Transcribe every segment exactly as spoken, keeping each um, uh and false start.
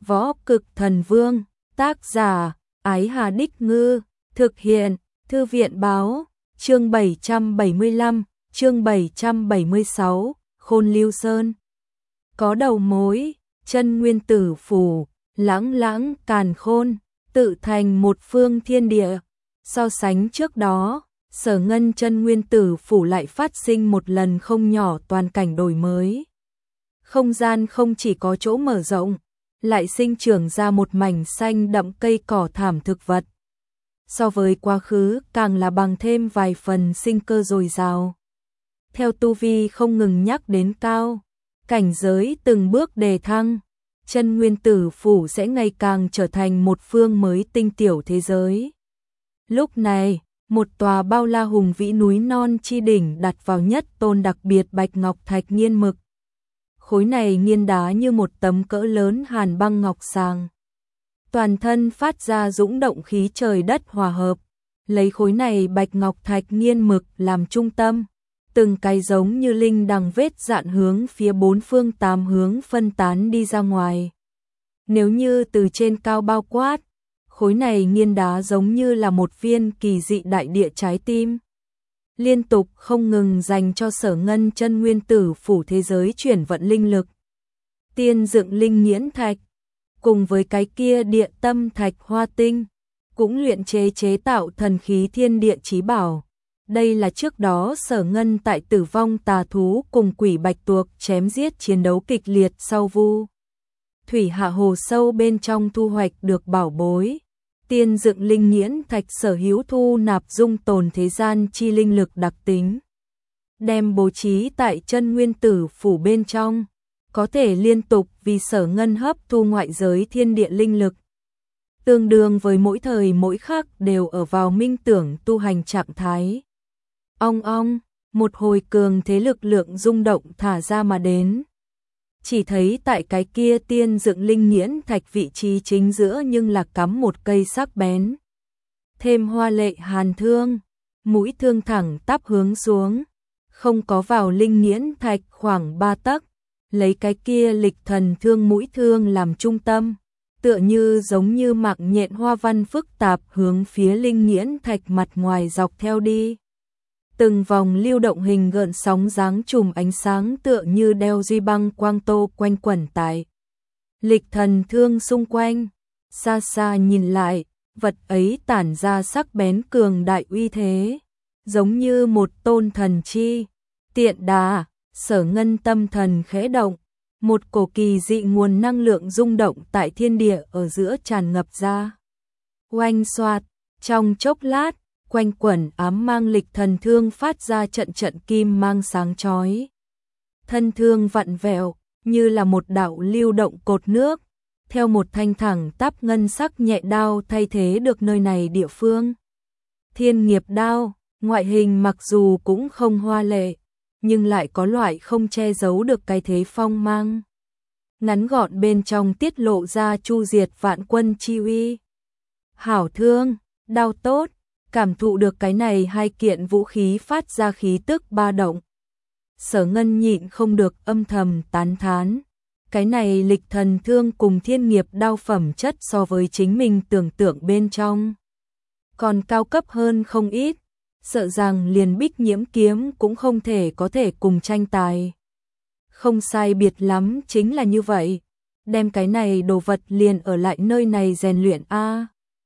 Võ Cực Thần Vương, tác giả, Ái Hà Đích Ngư, thực hiện, Thư viện Báo, chương bảy trăm bảy mươi lăm, chương bảy trăm bảy mươi sáu, Khôn Lưu Sơn. Có đầu mối, Chân Nguyên Tử Phủ, lãng lãng càn khôn, tự thành một phương thiên địa. So sánh trước đó, Sở Ngân Chân Nguyên Tử Phủ lại phát sinh một lần không nhỏ toàn cảnh đổi mới. Không gian không chỉ có chỗ mở rộng, lại sinh trưởng ra một mảnh xanh đậm cây cỏ thảm thực vật. So với quá khứ càng là bằng thêm vài phần sinh cơ dồi dào. Theo tu vi không ngừng nhắc đến cao, cảnh giới từng bước đề thăng, Chân Nguyên Tử Phủ sẽ ngày càng trở thành một phương mới tinh tiểu thế giới. Lúc này, một tòa bao la hùng vĩ núi non chi đỉnh đặt vào nhất tôn đặc biệt bạch ngọc thạch nghiên mực. Khối này nghiên đá như một tấm cỡ lớn hàn băng ngọc sàng. Toàn thân phát ra dũng động khí trời đất hòa hợp, lấy khối này bạch ngọc thạch nghiên mực làm trung tâm, từng cái giống như linh đằng vết dạn hướng phía bốn phương tám hướng phân tán đi ra ngoài. Nếu như từ trên cao bao quát, khối này nghiên đá giống như là một viên kỳ dị đại địa trái tim. Liên tục không ngừng dành cho Sở Ngân Chân Nguyên Tử Phủ thế giới chuyển vận linh lực. Tiên dựng linh nghiễn thạch, cùng với cái kia địa tâm thạch hoa tinh, cũng luyện chế chế tạo thần khí thiên địa chí bảo. Đây là trước đó Sở Ngân tại Tử Vong Tà Thú cùng Quỷ Bạch Tuộc chém giết chiến đấu kịch liệt sau vu thủy hạ hồ sâu bên trong thu hoạch được bảo bối. Tiên dựng linh nghiễn thạch sở hữu thu nạp dung tồn thế gian chi linh lực đặc tính, đem bố trí tại Chân Nguyên Tử Phủ bên trong, có thể liên tục vì Sở Ngân hấp thu ngoại giới thiên địa linh lực. Tương đương với mỗi thời mỗi khắc đều ở vào minh tưởng tu hành trạng thái. Ong ong, một hồi cường thế lực lượng rung động thả ra mà đến. Chỉ thấy tại cái kia tiên dựng linh nghiễn thạch vị trí chính giữa nhưng là cắm một cây sắc bén. Thêm hoa lệ hàn thương, mũi thương thẳng tắp hướng xuống, không có vào linh nghiễn thạch khoảng ba tấc, lấy cái kia lịch thần thương mũi thương làm trung tâm, tựa như giống như mạng nhện hoa văn phức tạp hướng phía linh nghiễn thạch mặt ngoài dọc theo đi. Từng vòng lưu động hình gợn sóng dáng chùm ánh sáng tựa như đeo duy băng quang tô quanh quẩn tại lịch thần thương xung quanh. Xa xa nhìn lại, vật ấy tản ra sắc bén cường đại uy thế, giống như một tôn thần chi. Tiện đà, Sở Ngân tâm thần khẽ động, một cổ kỳ dị nguồn năng lượng rung động tại thiên địa ở giữa tràn ngập ra. Oanh xoạt, trong chốc lát, quanh quẩn ám mang lịch thần thương phát ra trận trận kim mang sáng chói. Thân thương vặn vẹo, như là một đạo lưu động cột nước, theo một thanh thẳng tắp ngân sắc nhẹ đao thay thế được nơi này địa phương. Thiên nghiệp đao, ngoại hình mặc dù cũng không hoa lệ, nhưng lại có loại không che giấu được cái thế phong mang. Ngắn gọn bên trong tiết lộ ra chu diệt vạn quân chi uy. Hảo thương, đao tốt. Cảm thụ được cái này hai kiện vũ khí phát ra khí tức ba động, Sở Ngân nhịn không được âm thầm tán thán. Cái này lịch thần thương cùng thiên nghiệp đao phẩm chất so với chính mình tưởng tượng bên trong còn cao cấp hơn không ít, sợ rằng liền Bích Nhiễm kiếm cũng không thể có thể cùng tranh tài. Không sai biệt lắm chính là như vậy, đem cái này đồ vật liền ở lại nơi này rèn luyện a.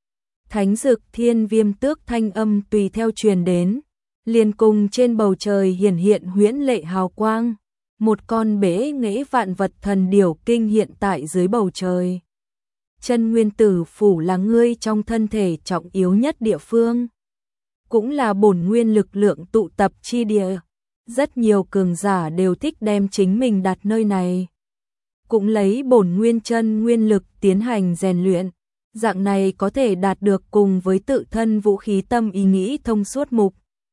Thánh Dực Thiên Viêm Tước thanh âm tùy theo truyền đến, liền cùng trên bầu trời hiển hiện huyễn lệ hào quang, một con bể nghệ vạn vật thần điểu kinh hiện tại dưới bầu trời. Chân Nguyên Tử Phủ là ngươi trong thân thể trọng yếu nhất địa phương, cũng là bổn nguyên lực lượng tụ tập chi địa, rất nhiều cường giả đều thích đem chính mình đặt nơi này, cũng lấy bổn nguyên chân nguyên lực tiến hành rèn luyện. Dạng này có thể đạt được cùng với tự thân vũ khí tâm ý nghĩ thông suốt mục.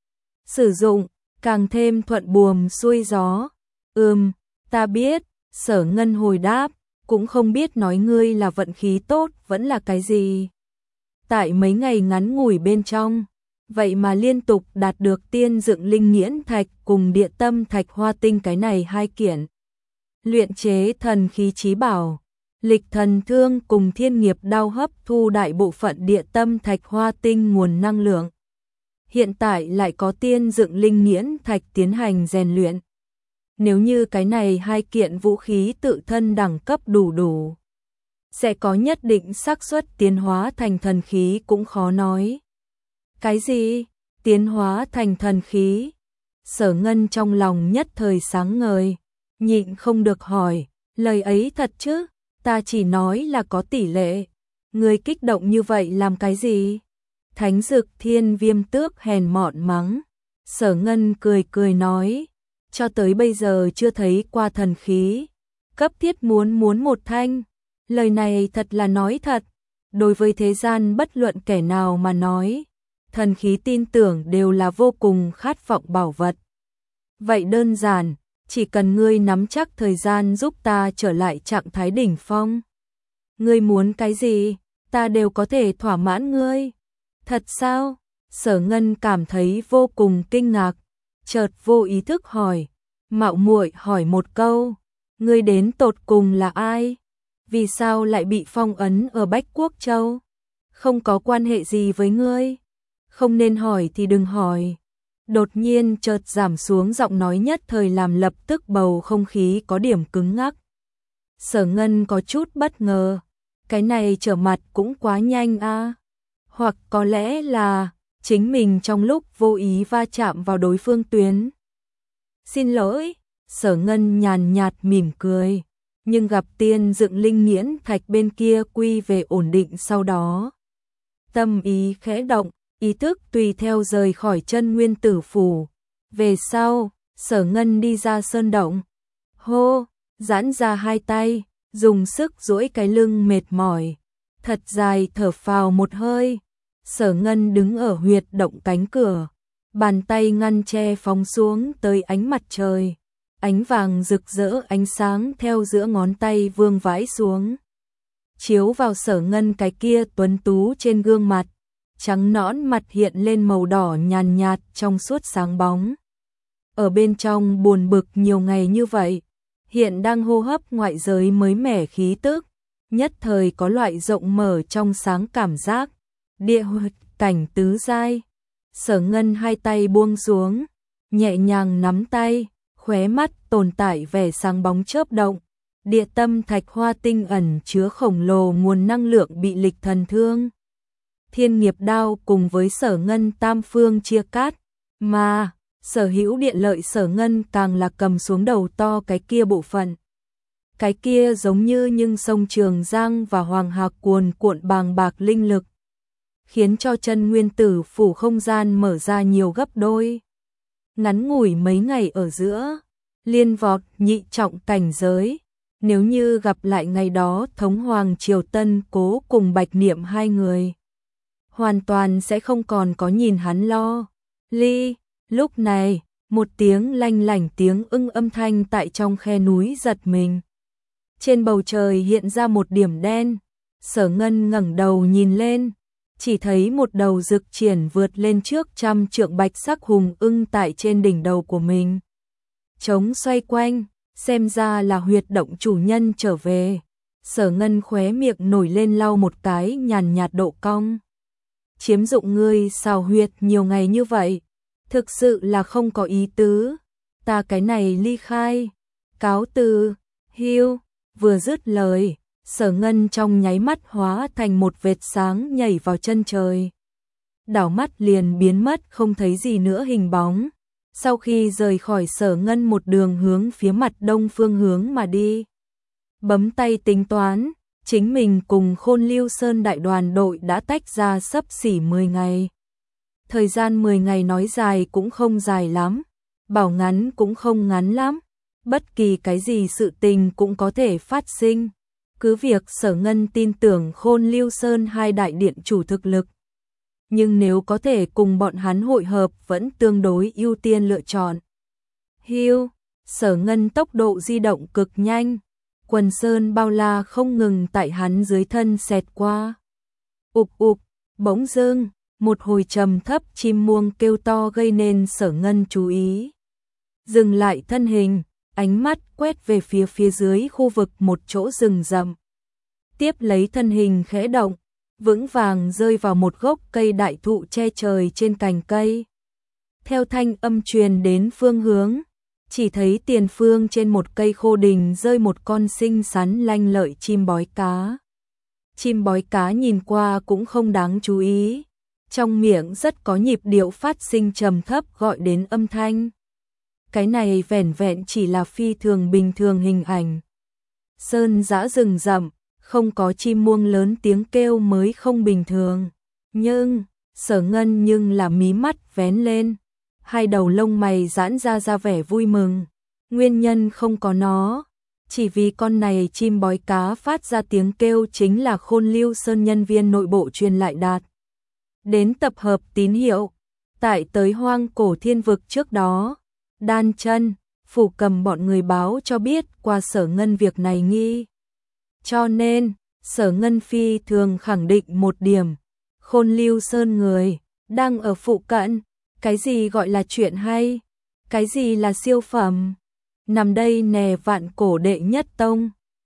Sử dụng, càng thêm thuận buồm xuôi gió. Ừm, ta biết, Sở Ngân hồi đáp, cũng không biết nói ngươi là vận khí tốt vẫn là cái gì. Tại mấy ngày ngắn ngủi bên trong, vậy mà liên tục đạt được tiên dựng linh nghiễn thạch cùng địa tâm thạch hoa tinh cái này hai kiện. Luyện chế thần khí chí bảo. Lịch thần thương cùng thiên nghiệp đao hấp thu đại bộ phận địa tâm thạch hoa tinh nguồn năng lượng. Hiện tại lại có tiên dựng linh nghiễn thạch tiến hành rèn luyện. Nếu như cái này hai kiện vũ khí tự thân đẳng cấp đủ đủ, sẽ có nhất định xác suất tiến hóa thành thần khí cũng khó nói. Cái gì? Tiến hóa thành thần khí? Sở Ngân trong lòng nhất thời sáng ngời, nhịn không được hỏi, lời ấy thật chứ? Ta chỉ nói là có tỷ lệ. Người kích động như vậy làm cái gì? Thánh Dực Thiên Viêm Tước hèn mọn mắng. Sở Ngân cười cười nói, cho tới bây giờ chưa thấy qua thần khí, cấp thiết muốn muốn một thanh. Lời này thật là nói thật, đối với thế gian bất luận kẻ nào mà nói, thần khí tin tưởng đều là vô cùng khát vọng bảo vật. Vậy đơn giản, chỉ cần ngươi nắm chắc thời gian giúp ta trở lại trạng thái đỉnh phong. Ngươi muốn cái gì, ta đều có thể thỏa mãn ngươi. Thật sao? Sở Ngân cảm thấy vô cùng kinh ngạc, chợt vô ý thức hỏi, mạo muội hỏi một câu, ngươi đến tột cùng là ai? Vì sao lại bị phong ấn ở Bách Quốc Châu? Không có quan hệ gì với ngươi. Không nên hỏi thì đừng hỏi. Đột nhiên chợt giảm xuống giọng nói nhất thời làm lập tức bầu không khí có điểm cứng ngắc. Sở Ngân có chút bất ngờ, cái này trở mặt cũng quá nhanh a. À. Hoặc có lẽ là chính mình trong lúc vô ý va chạm vào đối phương tuyến. Xin lỗi, Sở Ngân nhàn nhạt mỉm cười, nhưng gặp tiên dựng linh nghiễn thạch bên kia quy về ổn định sau đó. Tâm ý khẽ động, ý thức tùy theo rời khỏi chân nguyên tử phủ. Về sau, Sở Ngân đi ra sơn động. Hô, giãn ra hai tay, dùng sức duỗi cái lưng mệt mỏi. Thật dài thở phào một hơi. Sở Ngân đứng ở huyệt động cánh cửa. Bàn tay ngăn che phóng xuống tới ánh mặt trời. Ánh vàng rực rỡ ánh sáng theo giữa ngón tay vương vãi xuống. Chiếu vào Sở Ngân cái kia tuấn tú trên gương mặt. Trắng nõn mặt hiện lên màu đỏ nhàn nhạt trong suốt sáng bóng. Ở bên trong buồn bực nhiều ngày như vậy, hiện đang hô hấp ngoại giới mới mẻ khí tức, nhất thời có loại rộng mở trong sáng cảm giác. Địa huyệt cảnh tứ giai. Sở Ngân hai tay buông xuống, nhẹ nhàng nắm tay, khóe mắt tồn tại vẻ sáng bóng chớp động. Địa tâm thạch hoa tinh ẩn chứa khổng lồ nguồn năng lượng bị lịch thần thương. Thiên nghiệp đao cùng với Sở Ngân tam phương chia cắt, mà Sở Hữu điện lợi Sở Ngân càng là cầm xuống đầu to cái kia bộ phận. Cái kia giống như nhưng sông Trường Giang và Hoàng Hạc cuồn cuộn bàng bạc linh lực, khiến cho chân nguyên tử phủ không gian mở ra nhiều gấp đôi. Ngắn ngủi mấy ngày ở giữa, liên vọt nhị trọng cảnh giới. Nếu như gặp lại ngày đó Thống Hoàng Triều Tân Cố cùng Bạch Niệm hai người, hoàn toàn sẽ không còn có nhìn hắn lo. Ly, lúc này, một tiếng lanh lảnh tiếng ưng âm thanh tại trong khe núi giật mình. Trên bầu trời hiện ra một điểm đen. Sở Ngân ngẩng đầu nhìn lên, chỉ thấy một đầu rực triển vượt lên trước trăm trượng bạch sắc hùng ưng tại trên đỉnh đầu của mình. Trống xoay quanh, xem ra là huyệt động chủ nhân trở về. Sở Ngân khóe miệng nổi lên lau một cái nhàn nhạt độ cong. Chiếm dụng ngươi xào huyệt nhiều ngày như vậy, thực sự là không có ý tứ. Ta cái này ly khai, cáo từ, hiu. Vừa dứt lời, Sở Ngân trong nháy mắt hóa thành một vệt sáng nhảy vào chân trời. Đảo mắt liền biến mất không thấy gì nữa hình bóng. Sau khi rời khỏi Sở Ngân một đường hướng phía mặt đông phương hướng mà đi. Bấm tay tính toán, chính mình cùng Khôn Lưu Sơn đại đoàn đội đã tách ra sấp xỉ mười ngày. Thời gian mười ngày nói dài cũng không dài lắm, bảo ngắn cũng không ngắn lắm. Bất kỳ cái gì sự tình cũng có thể phát sinh. Cứ việc Sở Ngân tin tưởng Khôn Lưu Sơn hai đại điện chủ thực lực, nhưng nếu có thể cùng bọn hắn hội hợp vẫn tương đối ưu tiên lựa chọn. Hiu, Sở Ngân tốc độ di động cực nhanh, quần sơn bao la không ngừng tại hắn dưới thân xẹt qua. Ục ục, bỗng dưng, một hồi trầm thấp chim muông kêu to gây nên Sở Ngân chú ý. Dừng lại thân hình, ánh mắt quét về phía phía dưới khu vực một chỗ rừng rậm. tiếp lấy thân hình khẽ động, vững vàng rơi vào một gốc cây đại thụ che trời trên cành cây. Theo thanh âm truyền đến phương hướng, chỉ thấy tiền phương trên một cây khô đình rơi một con xinh xắn lanh lợi chim bói cá. Chim bói cá nhìn qua cũng không đáng chú ý, trong miệng rất có nhịp điệu phát sinh trầm thấp gọi đến âm thanh. Cái này vẻn vẹn chỉ là phi thường bình thường hình ảnh. Sơn dã rừng rậm, không có chim muông lớn tiếng kêu mới không bình thường. Nhưng, Sở Ngân nhưng là mí mắt vén lên, hai đầu lông mày giãn ra ra vẻ vui mừng. Nguyên nhân không có nó, chỉ vì con này chim bói cá phát ra tiếng kêu chính là Khôn Lưu Sơn nhân viên nội bộ truyền lại đạt đến tập hợp tín hiệu. Tại tới Hoang Cổ Thiên Vực trước đó, Đan Chân, Phủ Cầm bọn người báo cho biết qua Sở Ngân việc này nghi. Cho nên, Sở Ngân phi thường khẳng định một điểm, Khôn Lưu Sơn người đang ở phụ cận. Cái gì gọi là chuyện hay? Cái gì là siêu phẩm? Nằm đây nè Vạn Cổ đệ nhất tông.